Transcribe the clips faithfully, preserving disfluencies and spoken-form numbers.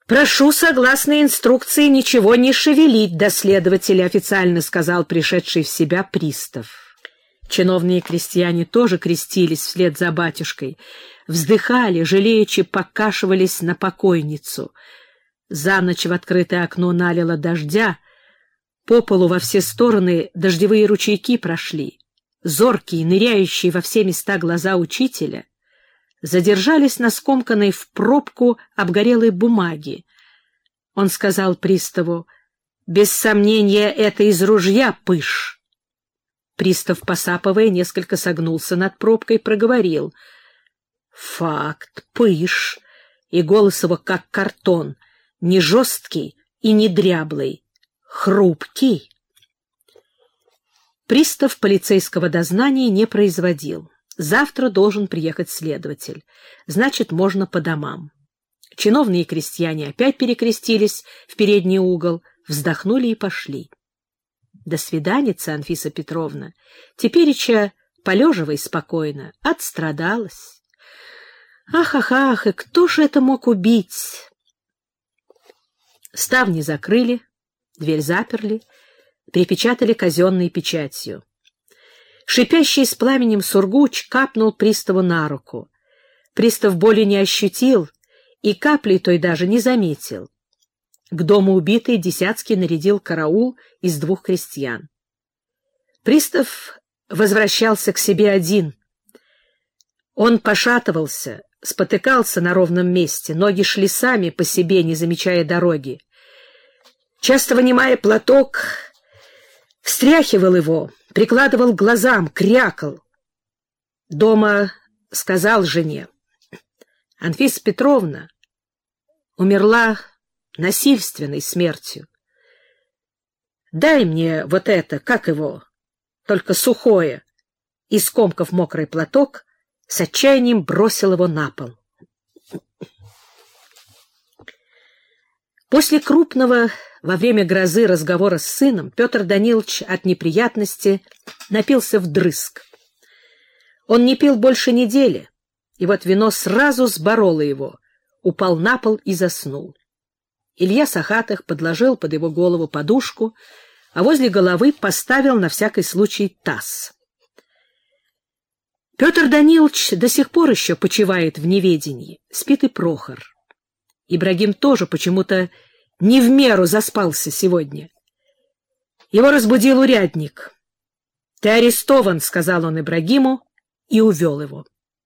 «Прошу, согласно инструкции, ничего не шевелить до следователя», — официально сказал пришедший в себя пристав. Чиновные крестьяне тоже крестились вслед за батюшкой, вздыхали, жалеючи покашивались на покойницу. За ночь в открытое окно налило дождя, по полу во все стороны дождевые ручейки прошли. Зоркие, ныряющие во все места глаза учителя задержались на скомканной в пробку обгорелой бумаги. Он сказал приставу: «Без сомнения, это из ружья пыш». Пристав, посапывая, несколько согнулся над пробкой и проговорил: «Факт, пыш». И голос его как картон, не жесткий и не дряблый, хрупкий. Пристав полицейского дознания не производил. Завтра должен приехать следователь. Значит, можно по домам. Чиновные крестьяне опять перекрестились в передний угол, вздохнули и пошли. До свиданица, Анфиса Петровна. Тепереча полеживай спокойно. Отстрадалась. Ах, ах, ах, и кто ж это мог убить? Ставни закрыли, дверь заперли, припечатали казенной печатью. Шипящий с пламенем сургуч капнул приставу на руку. Пристав боли не ощутил и капли той даже не заметил. К дому убитой Десятский нарядил караул из двух крестьян. Пристав возвращался к себе один. Он пошатывался, спотыкался на ровном месте, ноги шли сами по себе, не замечая дороги. Часто вынимая платок, встряхивал его, прикладывал к глазам, крякал. Дома сказал жене: «Анфиса Петровна умерла насильственной смертью. Дай мне вот это, как его, только сухое». И, скомкав мокрый платок, с отчаянием бросил его на пол. После крупного во время грозы разговора с сыном Петр Данилович от неприятности напился вдрызг. Он не пил больше недели, и вот вино сразу сбороло его, упал на пол и заснул. Илья Сахатых подложил под его голову подушку, а возле головы поставил на всякий случай таз. Петр Данилович до сих пор еще почивает в неведении, спит и Прохор. Ибрагим тоже почему-то не в меру заспался сегодня. Его разбудил урядник. «Ты арестован», — сказал он Ибрагиму и увел его.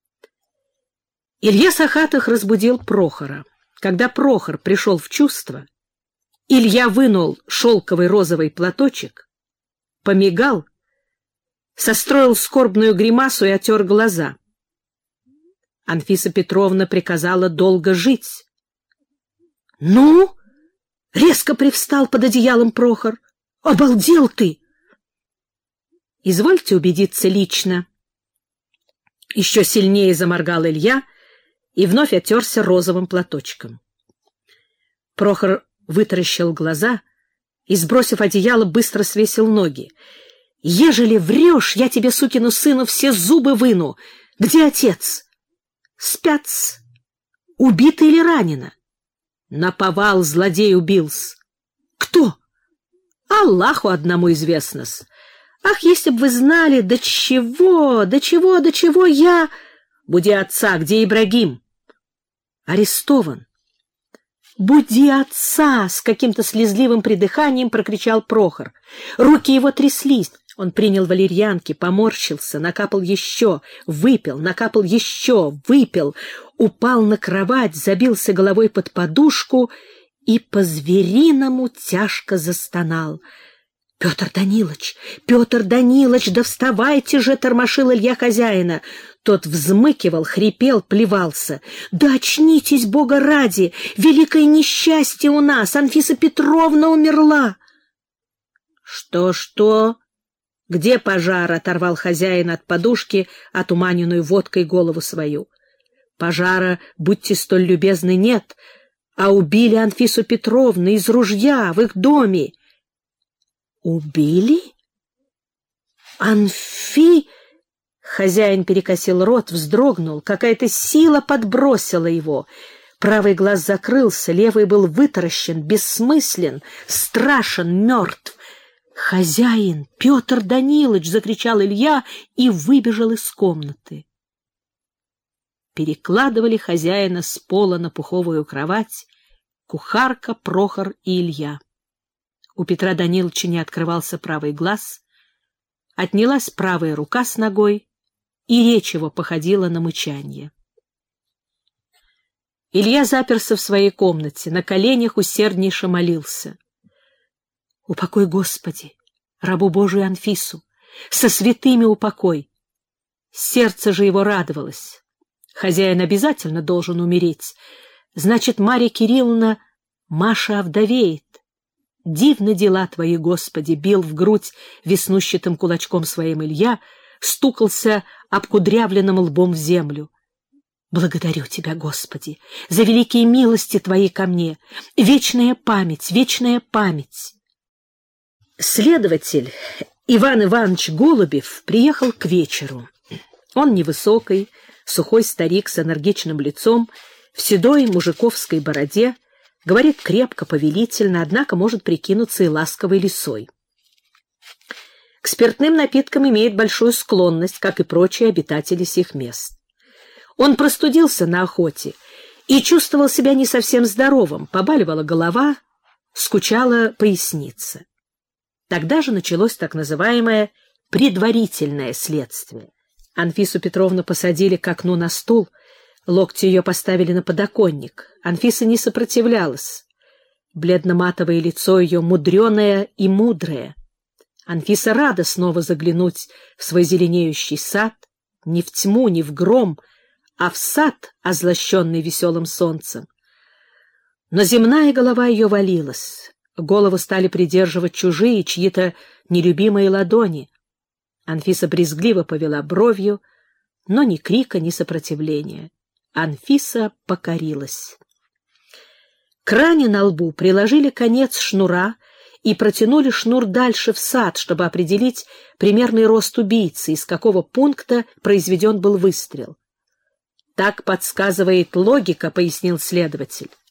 Илья Сахатых разбудил Прохора. Когда Прохор пришел в чувство, Илья вынул шелковый розовый платочек, помигал, состроил скорбную гримасу и отер глаза. Анфиса Петровна приказала долго жить. «Ну?» — резко привстал под одеялом Прохор. «Обалдел ты!» «Извольте убедиться лично». Еще сильнее заморгал Илья и вновь отерся розовым платочком. Прохор вытаращил глаза и, сбросив одеяло, быстро свесил ноги. «Ежели врешь, я тебе, сукину сыну, все зубы выну. Где отец?» «Спят-с. Убита или ранена?» «Наповал злодей убил-с». «Кто?» «Аллаху одному известно-с. Ах, если б вы знали, до чего, до чего, до чего я...» «Буди отца, где Ибрагим?» «Арестован». «Буди отца!» — с каким-то слезливым придыханием прокричал Прохор. Руки его тряслись. Он принял валерьянки, поморщился, накапал еще, выпил, накапал еще, выпил, упал на кровать, забился головой под подушку и по-звериному тяжко застонал. «Петр Данилович! Петр Данилович! Да вставайте же!» — тормошил Илья хозяина. Тот взмыкивал, хрипел, плевался. «Да очнитесь, Бога ради! Великое несчастье у нас! Анфиса Петровна умерла!» «Что-что? Где пожар?» — оторвал хозяин от подушки отуманенную водкой голову свою. «Пожара, будьте столь любезны, нет, а убили Анфису Петровну из ружья в их доме». «Убили? Анфи...» Хозяин перекосил рот, вздрогнул, какая-то сила подбросила его. Правый глаз закрылся, левый был вытаращен, бессмыслен, страшен, мертв. «Хозяин! Петр Данилович!» — закричал Илья и выбежал из комнаты. Перекладывали хозяина с пола на пуховую кровать кухарка, Прохор и Илья. У Петра Даниловича не открывался правый глаз, отнялась правая рука с ногой, и речь его походила на мычанье. Илья заперся в своей комнате, на коленях усерднейше молился. «Упокой, Господи, рабу Божию Анфису, со святыми упокой!» Сердце же его радовалось. Хозяин обязательно должен умереть. Значит, Марья Кирилловна, Маша овдовеет. Дивны дела твои, Господи, бил в грудь веснущатым кулачком своим Илья, стукался обкудрявленным лбом в землю. Благодарю тебя, Господи, за великие милости твои ко мне. Вечная память, вечная память. Следователь Иван Иванович Голубев приехал к вечеру. Он невысокий, сухой старик с энергичным лицом, в седой мужиковской бороде, говорит крепко, повелительно, однако может прикинуться и ласковой лисой. К спиртным напиткам имеет большую склонность, как и прочие обитатели сих мест. Он простудился на охоте и чувствовал себя не совсем здоровым, побаливала голова, скучала поясница. Тогда же началось так называемое предварительное следствие. Анфису Петровну посадили к окну на стул, локти ее поставили на подоконник. Анфиса не сопротивлялась. Бледно-матовое лицо ее мудреное и мудрое. Анфиса рада снова заглянуть в свой зеленеющий сад, не в тьму, не в гром, а в сад, озлощенный веселым солнцем. Но земная голова ее валилась. Голову стали придерживать чужие, чьи-то нелюбимые ладони. Анфиса брезгливо повела бровью, но ни крика, ни сопротивления. Анфиса покорилась. К ране на лбу приложили конец шнура и протянули шнур дальше в сад, чтобы определить примерный рост убийцы, из какого пункта произведен был выстрел. «Так подсказывает логика», — пояснил следователь.